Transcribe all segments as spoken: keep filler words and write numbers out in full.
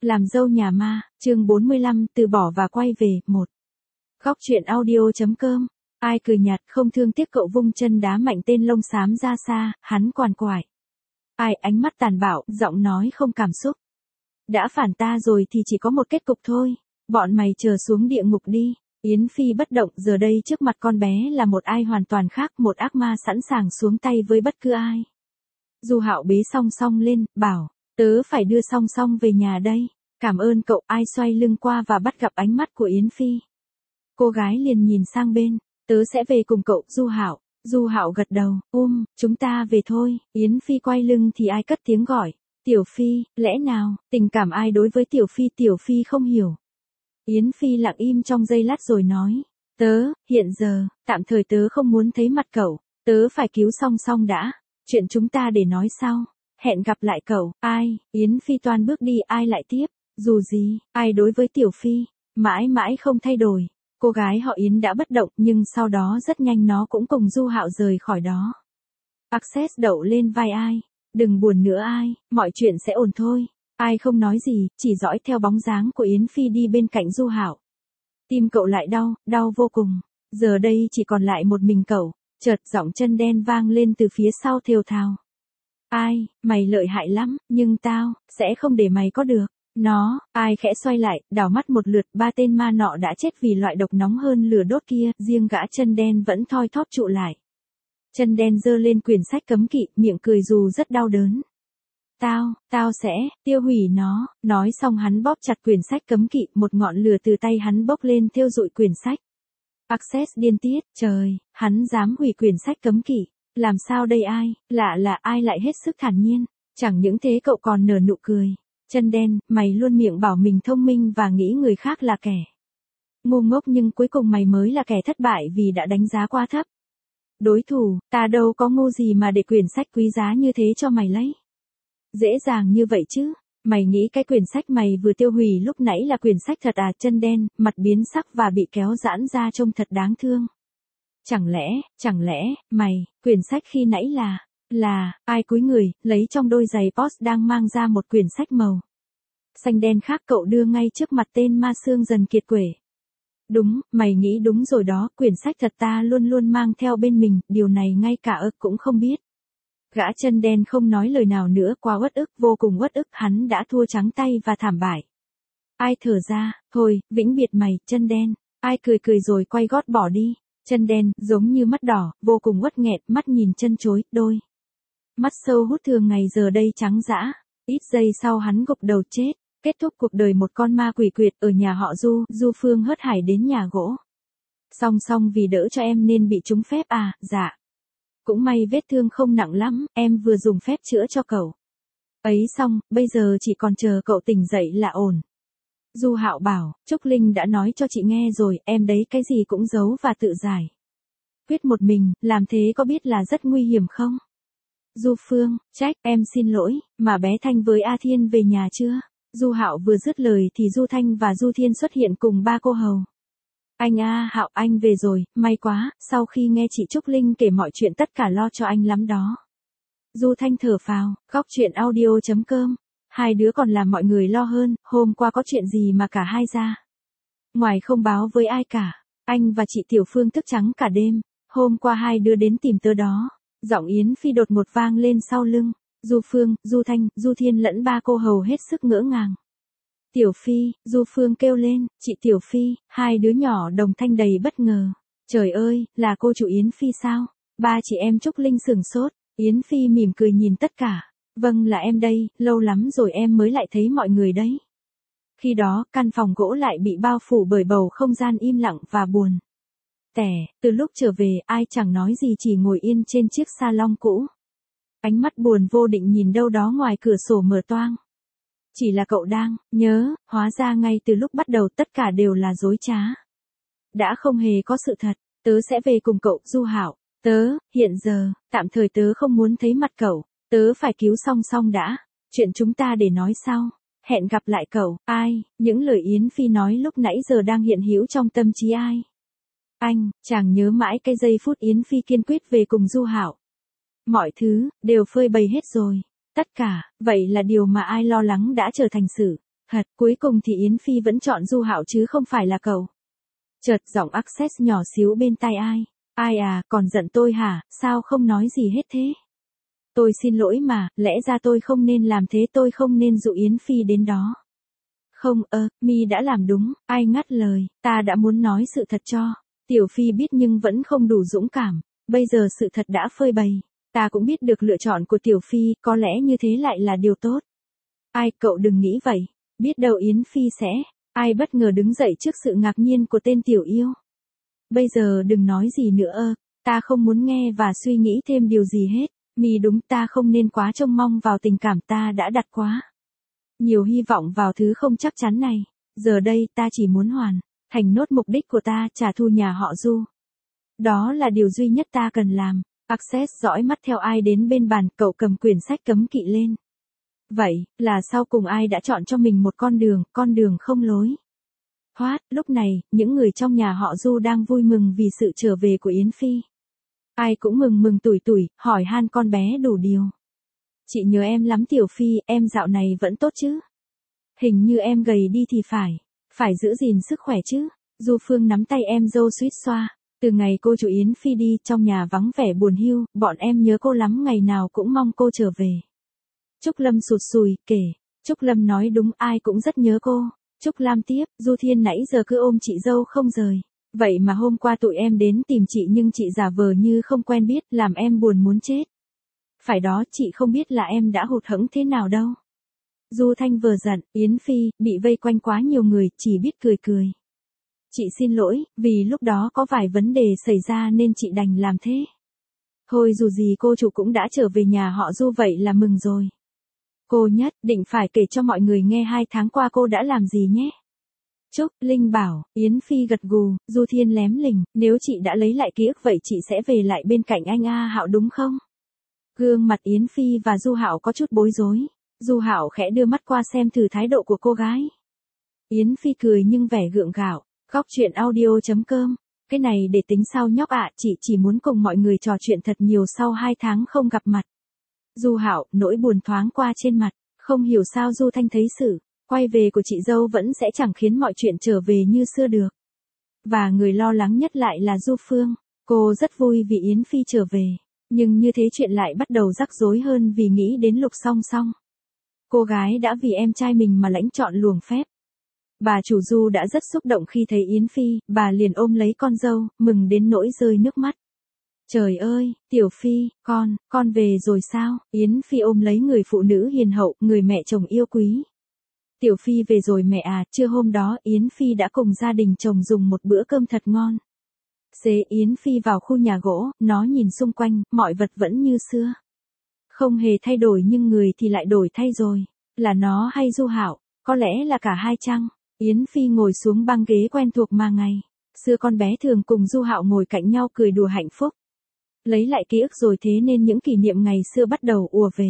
Làm dâu nhà ma, chương bốn mươi lăm, từ bỏ và quay về, một. Góc truyện audio.com. Ai cười nhạt không thương tiếc cậu vung chân đá mạnh tên lông xám ra xa, hắn quằn quại. Ai ánh mắt tàn bạo, giọng nói không cảm xúc. Đã phản ta rồi thì chỉ có một kết cục thôi, bọn mày chờ xuống địa ngục đi. Yến Phi bất động, giờ đây trước mặt con bé là một ai hoàn toàn khác, một ác ma sẵn sàng xuống tay với bất cứ ai. Du Hạo bế Song Song lên, bảo, tớ phải đưa Song Song về nhà đây. Cảm ơn cậu. Ai xoay lưng qua và bắt gặp ánh mắt của Yến Phi. Cô gái liền nhìn sang bên, tớ sẽ về cùng cậu, Du Hạo. Du Hạo gật đầu, um, chúng ta về thôi. Yến Phi quay lưng thì ai cất tiếng gọi, Tiểu Phi, lẽ nào, tình cảm ai đối với Tiểu Phi? Tiểu Phi không hiểu. Yến Phi lặng im trong giây lát rồi nói, tớ, hiện giờ, tạm thời tớ không muốn thấy mặt cậu, tớ phải cứu Song Song đã, chuyện chúng ta để nói sau, hẹn gặp lại cậu. Ai, Yến Phi toan bước đi, ai lại tiếp, dù gì, ai đối với Tiểu Phi, mãi mãi không thay đổi. Cô gái họ Yến đã bất động nhưng sau đó rất nhanh nó cũng cùng Du Hạo rời khỏi đó. Access đậu lên vai ai, đừng buồn nữa ai, mọi chuyện sẽ ổn thôi. Ai không nói gì, chỉ dõi theo bóng dáng của Yến Phi đi bên cạnh Du Hạo. Tim cậu lại đau, đau vô cùng. Giờ đây chỉ còn lại một mình cậu. Chợt giọng chân đen vang lên từ phía sau thều thào. Ai, mày lợi hại lắm, nhưng tao sẽ không để mày có được nó. Ai khẽ xoay lại, đảo mắt một lượt, ba tên ma nọ đã chết vì loại độc nóng hơn lửa đốt kia, riêng gã chân đen vẫn thoi thóp trụ lại. Chân đen giơ lên quyển sách cấm kỵ, miệng cười dù rất đau đớn. Tao, tao sẽ tiêu hủy nó. Nói xong hắn bóp chặt quyển sách cấm kỵ, một ngọn lửa từ tay hắn bốc lên thiêu rụi quyển sách. Access điên tiết, trời, hắn dám hủy quyển sách cấm kỵ. Làm sao đây ai, lạ là ai lại hết sức thản nhiên. Chẳng những thế cậu còn nở nụ cười. Chân đen, mày luôn miệng bảo mình thông minh và nghĩ người khác là kẻ ngu ngốc nhưng cuối cùng mày mới là kẻ thất bại vì đã đánh giá quá thấp đối thủ. Ta đâu có ngu gì mà để quyển sách quý giá như thế cho mày lấy. Dễ dàng như vậy chứ, mày nghĩ cái quyển sách mày vừa tiêu hủy lúc nãy là quyển sách thật à? Chân đen, mặt biến sắc và bị kéo giãn ra trông thật đáng thương. Chẳng lẽ, chẳng lẽ, mày, quyển sách khi nãy là, là, ai cúi người, lấy trong đôi giày Post đang mang ra một quyển sách màu xanh đen khác cậu đưa ngay trước mặt tên ma xương dần kiệt quệ. Đúng, mày nghĩ đúng rồi đó, quyển sách thật ta luôn luôn mang theo bên mình, điều này ngay cả ức cũng không biết. Gã chân đen không nói lời nào nữa, quá uất ức, vô cùng uất ức, hắn đã thua trắng tay và thảm bại. Ai thở ra, thôi, vĩnh biệt mày, chân đen. Ai cười cười rồi quay gót bỏ đi. Chân đen, giống như mắt đỏ, vô cùng uất nghẹt, mắt nhìn chân chối, đôi mắt sâu hút thường ngày giờ đây trắng dã. Ít giây sau hắn gục đầu chết, kết thúc cuộc đời một con ma quỷ quyệt ở nhà họ Du. Du Phương hớt hải đến nhà gỗ. Song Song vì đỡ cho em nên bị trúng phép à? Dạ. Cũng may vết thương không nặng lắm, em vừa dùng phép chữa cho cậu ấy xong, bây giờ chỉ còn chờ cậu tỉnh dậy là ổn. Du Hạo bảo, Trúc Linh đã nói cho chị nghe rồi, em đấy cái gì cũng giấu và tự giải quyết một mình, làm thế có biết là rất nguy hiểm không? Du Phương, trách, em xin lỗi, mà bé Thanh với A Thiên về nhà chưa? Du Hạo vừa dứt lời thì Du Thanh và Du Thiên xuất hiện cùng ba cô hầu. Anh a, Hạo, anh về rồi, may quá, sau khi nghe chị Trúc Linh kể mọi chuyện tất cả lo cho anh lắm đó. Du Thanh thở phào, góc truyện audio.com. Hai đứa còn làm mọi người lo hơn, hôm qua có chuyện gì mà cả hai ra ngoài không báo với ai cả. Anh và chị Tiểu Phương thức trắng cả đêm, hôm qua hai đứa đến tìm tớ đó. Giọng Yến Phi đột ngột vang lên sau lưng. Du Phương, Du Thanh, Du Thiên lẫn ba cô hầu hết sức ngỡ ngàng. Tiểu Phi, Du Phương kêu lên, chị Tiểu Phi, hai đứa nhỏ đồng thanh đầy bất ngờ. Trời ơi, là cô chủ Yến Phi sao? Ba chị em Trúc Linh sửng sốt. Yến Phi mỉm cười nhìn tất cả. Vâng, là em đây, lâu lắm rồi em mới lại thấy mọi người đấy. Khi đó, căn phòng gỗ lại bị bao phủ bởi bầu không gian im lặng và buồn tẻ. Từ lúc trở về, ai chẳng nói gì, chỉ ngồi yên trên chiếc salon cũ. Ánh mắt buồn vô định nhìn đâu đó ngoài cửa sổ mở toang. Chỉ là cậu đang nhớ, hóa ra ngay từ lúc bắt đầu tất cả đều là dối trá. Đã không hề có sự thật. Tớ sẽ về cùng cậu, Du Hạo. Tớ, hiện giờ, tạm thời tớ không muốn thấy mặt cậu. Tớ phải cứu Song Song đã. Chuyện chúng ta để nói sau. Hẹn gặp lại cậu. Ai, những lời Yến Phi nói lúc nãy giờ đang hiện hữu trong tâm trí ai. Anh, chàng nhớ mãi cái giây phút Yến Phi kiên quyết về cùng Du Hạo. Mọi thứ, đều phơi bày hết rồi. Tất cả, vậy là điều mà ai lo lắng đã trở thành sự Thật, cuối cùng thì Yến Phi vẫn chọn Du Hạo chứ không phải là cậu. Chợt giọng Access nhỏ xíu bên tai ai. Ai à, còn giận tôi hả, sao không nói gì hết thế? Tôi xin lỗi mà, lẽ ra tôi không nên làm thế, tôi không nên dụ Yến Phi đến đó. Không, ơ, mi đã làm đúng, ai ngắt lời, ta đã muốn nói sự thật cho. Tiểu Phi biết nhưng vẫn không đủ dũng cảm, bây giờ sự thật đã phơi bày. Ta cũng biết được lựa chọn của Tiểu Phi, có lẽ như thế lại là điều tốt. Ai, cậu đừng nghĩ vậy, biết đâu Yến Phi sẽ, ai bất ngờ đứng dậy trước sự ngạc nhiên của tên tiểu yêu. Bây giờ đừng nói gì nữa ơ, ta không muốn nghe và suy nghĩ thêm điều gì hết, mi đúng ta không nên quá trông mong vào tình cảm ta đã đặt quá. Nhiều hy vọng vào thứ không chắc chắn này, giờ đây ta chỉ muốn hoàn thành nốt mục đích của ta, trả thù nhà họ Du. Đó là điều duy nhất ta cần làm. Access dõi mắt theo ai đến bên bàn, cậu cầm quyển sách cấm kỵ lên. Vậy, là sau cùng ai đã chọn cho mình một con đường, con đường không lối. Hoát, lúc này, những người trong nhà họ Du đang vui mừng vì sự trở về của Yến Phi. Ai cũng mừng mừng tủi tủi, hỏi han con bé đủ điều. Chị nhớ em lắm Tiểu Phi, em dạo này vẫn tốt chứ? Hình như em gầy đi thì phải, phải giữ gìn sức khỏe chứ. Du Phương nắm tay em dâu suýt xoa. Từ ngày cô chủ Yến Phi đi, trong nhà vắng vẻ buồn hiu, bọn em nhớ cô lắm, ngày nào cũng mong cô trở về. Trúc Lâm sụt sùi, kể. Trúc Lâm nói đúng, ai cũng rất nhớ cô. Trúc Lam tiếp, Du Thiên nãy giờ cứ ôm chị dâu không rời. Vậy mà hôm qua tụi em đến tìm chị nhưng chị giả vờ như không quen biết, làm em buồn muốn chết. Phải đó, chị không biết là em đã hụt hẫng thế nào đâu. Du Thanh vừa giận, Yến Phi, bị vây quanh quá nhiều người, chỉ biết cười cười. Chị xin lỗi, vì lúc đó có vài vấn đề xảy ra nên chị đành làm thế. Thôi dù gì cô chủ cũng đã trở về nhà họ Du vậy là mừng rồi. Cô nhất định phải kể cho mọi người nghe hai tháng qua cô đã làm gì nhé. Trúc, Linh bảo, Yến Phi gật gù, Du Thiên lém lỉnh, nếu chị đã lấy lại ký ức vậy chị sẽ về lại bên cạnh anh A Hạo đúng không? Gương mặt Yến Phi và Du Hạo có chút bối rối. Du Hạo khẽ đưa mắt qua xem thử thái độ của cô gái. Yến Phi cười nhưng vẻ gượng gạo. Góc truyện audio chấm com. Cái này để tính sau nhóc ạ, chị chỉ muốn cùng mọi người trò chuyện thật nhiều sau hai tháng không gặp mặt. Du Hạo, nỗi buồn thoáng qua trên mặt, không hiểu sao Du Thanh thấy sự quay về của chị dâu vẫn sẽ chẳng khiến mọi chuyện trở về như xưa được. Và người lo lắng nhất lại là Du Phương. Cô rất vui vì Yến Phi trở về, nhưng như thế chuyện lại bắt đầu rắc rối hơn vì nghĩ đến Lục Song Song. Cô gái đã vì em trai mình mà lãnh chọn luồng phép. Bà chủ Du đã rất xúc động khi thấy Yến Phi, bà liền ôm lấy con dâu, mừng đến nỗi rơi nước mắt. Trời ơi, Tiểu Phi, con, con về rồi sao? Yến Phi ôm lấy người phụ nữ hiền hậu, người mẹ chồng yêu quý. Tiểu Phi về rồi mẹ à, trưa hôm đó Yến Phi đã cùng gia đình chồng dùng một bữa cơm thật ngon. Xế Yến Phi vào khu nhà gỗ, nó nhìn xung quanh, mọi vật vẫn như xưa. Không hề thay đổi nhưng người thì lại đổi thay rồi. Là nó hay Du Hạo? Có lẽ là cả hai chăng? Yến Phi ngồi xuống băng ghế quen thuộc mà ngày xưa con bé thường cùng Du Hạo ngồi cạnh nhau cười đùa hạnh phúc. Lấy lại ký ức rồi thế nên những kỷ niệm ngày xưa bắt đầu ùa về.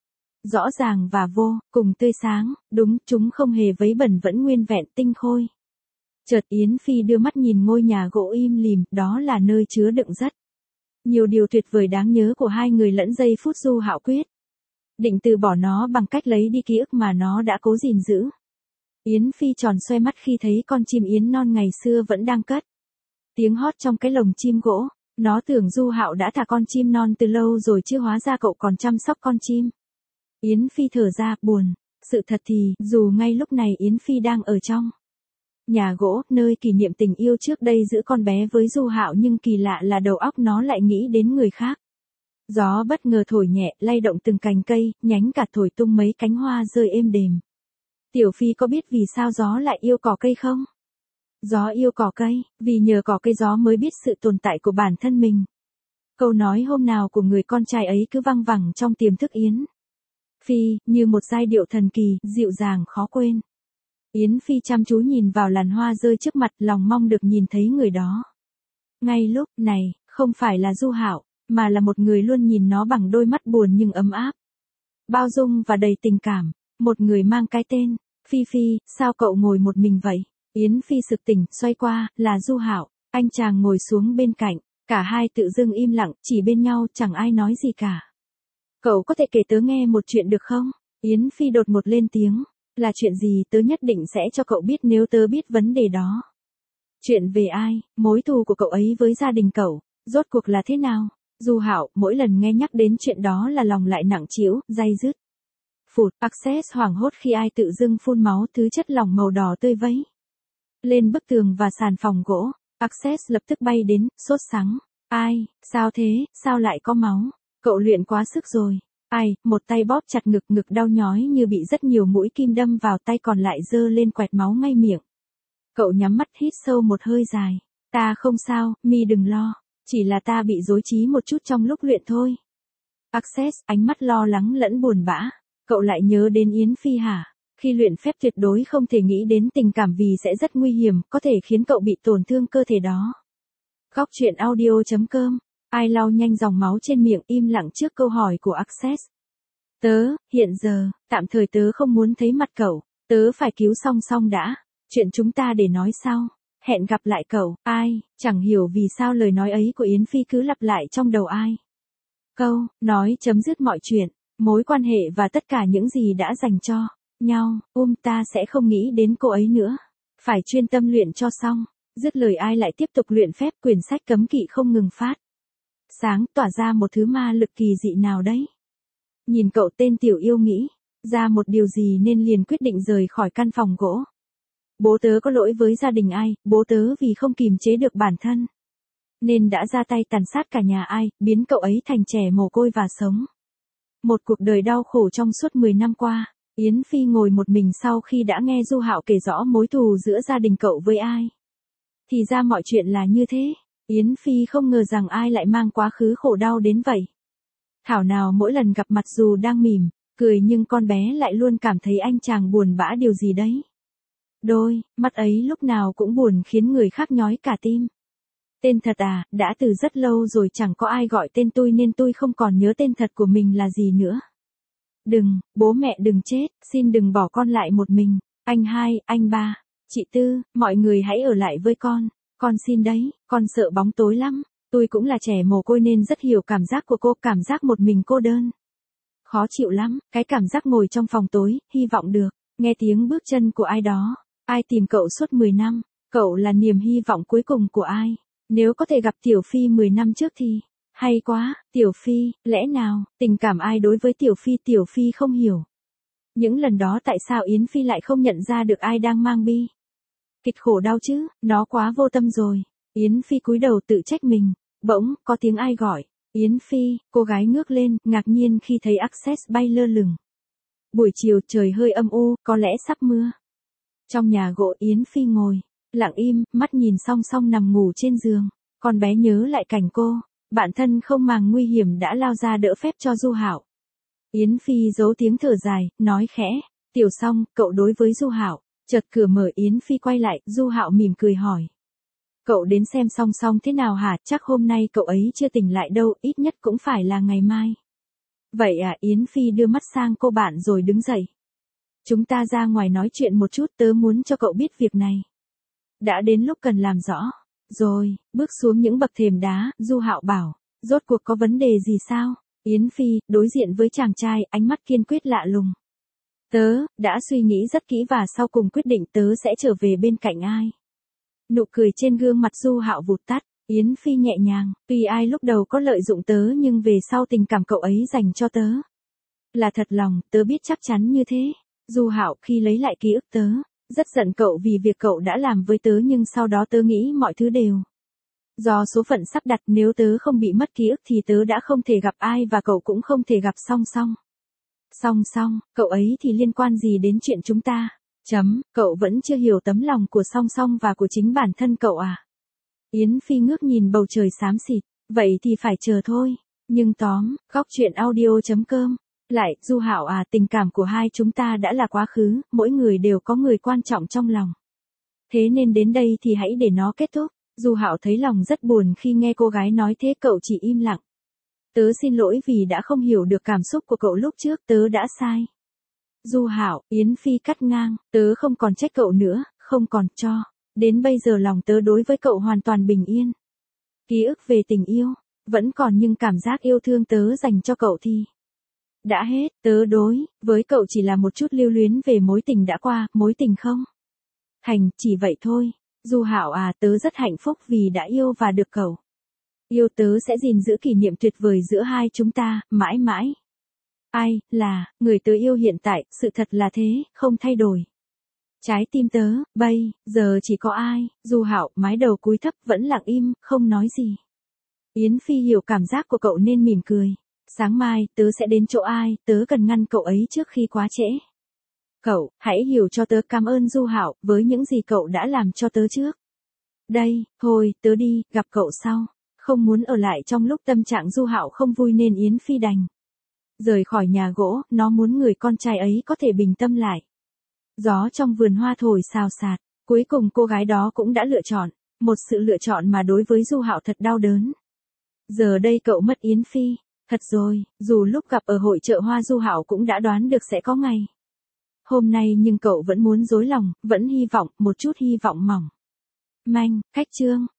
Rõ ràng và vô cùng tươi sáng, đúng, chúng không hề vấy bẩn, vẫn nguyên vẹn tinh khôi. Chợt Yến Phi đưa mắt nhìn ngôi nhà gỗ im lìm, đó là nơi chứa đựng rất nhiều điều tuyệt vời đáng nhớ của hai người lẫn giây phút Du Hạo quyết định từ bỏ nó bằng cách lấy đi ký ức mà nó đã cố gìn giữ. Yến Phi tròn xoe mắt khi thấy con chim yến non ngày xưa vẫn đang cất tiếng hót trong cái lồng chim gỗ. Nó tưởng Du Hạo đã thả con chim non từ lâu rồi chứ hóa ra cậu còn chăm sóc con chim. Yến Phi thở ra, buồn. Sự thật thì, dù ngay lúc này Yến Phi đang ở trong nhà gỗ, nơi kỷ niệm tình yêu trước đây giữa con bé với Du Hạo, nhưng kỳ lạ là đầu óc nó lại nghĩ đến người khác. Gió bất ngờ thổi nhẹ, lay động từng cành cây, nhánh cả thổi tung mấy cánh hoa rơi êm đềm. Tiểu Phi có biết vì sao gió lại yêu cỏ cây không? Gió yêu cỏ cây, vì nhờ cỏ cây gió mới biết sự tồn tại của bản thân mình. Câu nói hôm nào của người con trai ấy cứ văng vẳng trong tiềm thức Yến Phi, như một giai điệu thần kỳ, dịu dàng khó quên. Yến Phi chăm chú nhìn vào làn hoa rơi trước mặt, lòng mong được nhìn thấy người đó. Ngay lúc này, không phải là Du Hạo, mà là một người luôn nhìn nó bằng đôi mắt buồn nhưng ấm áp, bao dung và đầy tình cảm. Một người mang cái tên Phi Phi. Sao cậu ngồi một mình vậy? Yến Phi sực tỉnh, xoay qua, là Du Hạo. Anh chàng ngồi xuống bên cạnh, cả hai tự dưng im lặng, chỉ bên nhau, chẳng ai nói gì cả. Cậu có thể kể tớ nghe một chuyện được không? Yến Phi đột một lên tiếng. Là chuyện gì tớ nhất định sẽ cho cậu biết nếu tớ biết vấn đề đó. Chuyện về ai, mối thù của cậu ấy với gia đình cậu, rốt cuộc là thế nào? Du Hạo mỗi lần nghe nhắc đến chuyện đó là lòng lại nặng trĩu, day dứt. Phụt, Access hoảng hốt khi ai tự dưng phun máu thứ chất lỏng màu đỏ tươi vấy lên bức tường và sàn phòng gỗ. Access lập tức bay đến, sốt sắng. Ai, sao thế, sao lại có máu? Cậu luyện quá sức rồi. Ai, một tay bóp chặt ngực, ngực đau nhói như bị rất nhiều mũi kim đâm vào, tay còn lại giơ lên quẹt máu ngay miệng. Cậu nhắm mắt hít sâu một hơi dài. Ta không sao, mi đừng lo. Chỉ là ta bị rối trí một chút trong lúc luyện thôi. Access, ánh mắt lo lắng lẫn buồn bã. Cậu lại nhớ đến Yến Phi hả? Khi luyện phép tuyệt đối không thể nghĩ đến tình cảm vì sẽ rất nguy hiểm, có thể khiến cậu bị tổn thương cơ thể đó. Góc truyện audio.com. Ai lau nhanh dòng máu trên miệng, im lặng trước câu hỏi của Access. Tớ, hiện giờ, tạm thời tớ không muốn thấy mặt cậu. Tớ phải cứu Song Song đã. Chuyện chúng ta để nói sau. Hẹn gặp lại cậu. Ai, chẳng hiểu vì sao lời nói ấy của Yến Phi cứ lặp lại trong đầu ai. Câu, nói chấm dứt mọi chuyện, mối quan hệ và tất cả những gì đã dành cho nhau, um ta sẽ không nghĩ đến cô ấy nữa. Phải chuyên tâm luyện cho xong. Dứt lời ai lại tiếp tục luyện phép, quyển sách cấm kỵ không ngừng phát sáng, tỏa ra một thứ ma lực kỳ dị nào đấy. Nhìn cậu tên tiểu yêu nghĩ ra một điều gì nên liền quyết định rời khỏi căn phòng gỗ. Bố tớ có lỗi với gia đình ai, bố tớ vì không kìm chế được bản thân nên đã ra tay tàn sát cả nhà ai, biến cậu ấy thành trẻ mồ côi và sống một cuộc đời đau khổ trong suốt mười năm qua. Yến Phi ngồi một mình sau khi đã nghe Du Hạo kể rõ mối thù giữa gia đình cậu với ai. Thì ra mọi chuyện là như thế. Yến Phi không ngờ rằng ai lại mang quá khứ khổ đau đến vậy. Thảo nào mỗi lần gặp mặt dù đang mỉm cười nhưng con bé lại luôn cảm thấy anh chàng buồn bã điều gì đấy. Đôi mắt ấy lúc nào cũng buồn khiến người khác nhói cả tim. Tên thật à, đã từ rất lâu rồi chẳng có ai gọi tên tôi nên tôi không còn nhớ tên thật của mình là gì nữa. Đừng, bố mẹ đừng chết, xin đừng bỏ con lại một mình. Anh hai, anh ba, chị Tư, mọi người hãy ở lại với con. Con xin đấy, con sợ bóng tối lắm. Tôi cũng là trẻ mồ côi nên rất hiểu cảm giác của cô, cảm giác một mình cô đơn. Khó chịu lắm, cái cảm giác ngồi trong phòng tối, hy vọng được nghe tiếng bước chân của ai đó. Ai tìm cậu suốt mười năm, cậu là niềm hy vọng cuối cùng của ai. Nếu có thể gặp Tiểu Phi mười năm trước thì hay quá. Tiểu Phi, lẽ nào tình cảm ai đối với Tiểu Phi Tiểu Phi không hiểu. Những lần đó tại sao Yến Phi lại không nhận ra được ai đang mang bi kịch khổ đau chứ, nó quá vô tâm rồi. Yến Phi cúi đầu tự trách mình. Bỗng có tiếng ai gọi. Yến Phi, cô gái ngước lên, ngạc nhiên khi thấy Access bay lơ lửng. Buổi chiều trời hơi âm u, có lẽ sắp mưa. Trong nhà gỗ Yến Phi ngồi lặng im, mắt nhìn Song Song nằm ngủ trên giường. Con bé nhớ lại cảnh cô, bản thân không màng nguy hiểm đã lao ra đỡ phép cho Du Hạo. Yến Phi giấu tiếng thở dài, nói khẽ, Tiểu Song, cậu đối với Du Hạo. Chợt cửa mở, Yến Phi quay lại, Du Hạo mỉm cười hỏi. Cậu đến xem Song Song thế nào hả? Chắc hôm nay cậu ấy chưa tỉnh lại đâu, ít nhất cũng phải là ngày mai. Vậy à? Yến Phi đưa mắt sang cô bạn rồi đứng dậy. Chúng ta ra ngoài nói chuyện một chút, tớ muốn cho cậu biết việc này đã đến lúc cần làm rõ. Rồi, bước xuống những bậc thềm đá, Du Hạo bảo, rốt cuộc có vấn đề gì sao? Yến Phi, đối diện với chàng trai, ánh mắt kiên quyết lạ lùng. Tớ, đã suy nghĩ rất kỹ và sau cùng quyết định tớ sẽ trở về bên cạnh ai. Nụ cười trên gương mặt Du Hạo vụt tắt, Yến Phi nhẹ nhàng, tuy ai lúc đầu có lợi dụng tớ nhưng về sau tình cảm cậu ấy dành cho tớ là thật lòng, tớ biết chắc chắn như thế. Du Hạo khi lấy lại ký ức tớ, rất giận cậu vì việc cậu đã làm với tớ nhưng sau đó tớ nghĩ mọi thứ đều do số phận sắp đặt, nếu tớ không bị mất ký ức thì tớ đã không thể gặp ai và cậu cũng không thể gặp Song Song. Song Song, cậu ấy thì liên quan gì đến chuyện chúng ta? Chấm, cậu vẫn chưa hiểu tấm lòng của Song Song và của chính bản thân cậu à? Yến Phi ngước nhìn bầu trời xám xịt, vậy thì phải chờ thôi. Nhưng tóm, góc truyện audio.com. Lại, Du Hạo à, tình cảm của hai chúng ta đã là quá khứ, mỗi người đều có người quan trọng trong lòng. Thế nên đến đây thì hãy để nó kết thúc. Du Hạo thấy lòng rất buồn khi nghe cô gái nói thế, cậu chỉ im lặng. Tớ xin lỗi vì đã không hiểu được cảm xúc của cậu lúc trước, tớ đã sai. Du Hạo, Yến Phi cắt ngang, tớ không còn trách cậu nữa, không còn cho. Đến bây giờ lòng tớ đối với cậu hoàn toàn bình yên. Ký ức về tình yêu, vẫn còn nhưng cảm giác yêu thương tớ dành cho cậu thì Đã hết, tớ đối với cậu chỉ là một chút lưu luyến về mối tình đã qua, mối tình không thành, chỉ vậy thôi. Du Hạo à, tớ rất hạnh phúc vì đã yêu và được cậu yêu, tớ sẽ gìn giữ kỷ niệm tuyệt vời giữa hai chúng ta, mãi mãi. Ai, là, người tớ yêu hiện tại, sự thật là thế, không thay đổi. Trái tim tớ, bây giờ chỉ có ai. Du Hạo, mái đầu cúi thấp, vẫn lặng im, không nói gì. Yến Phi hiểu cảm giác của cậu nên mỉm cười. Sáng mai, tớ sẽ đến chỗ ai, tớ cần ngăn cậu ấy trước khi quá trễ. Cậu, hãy hiểu cho tớ cảm ơn Du Hạo, với những gì cậu đã làm cho tớ trước đây. Thôi, tớ đi, gặp cậu sau. Không muốn ở lại trong lúc tâm trạng Du Hạo không vui nên Yến Phi đành rời khỏi nhà gỗ, nó muốn người con trai ấy có thể bình tâm lại. Gió trong vườn hoa thổi xào xạc, cuối cùng cô gái đó cũng đã lựa chọn, một sự lựa chọn mà đối với Du Hạo thật đau đớn. Giờ đây cậu mất Yến Phi, thật rồi, dù lúc gặp ở hội chợ hoa Du Hạo cũng đã đoán được sẽ có ngày hôm nay, nhưng cậu vẫn muốn dối lòng, vẫn hy vọng, một chút hy vọng mỏng manh. Khách chương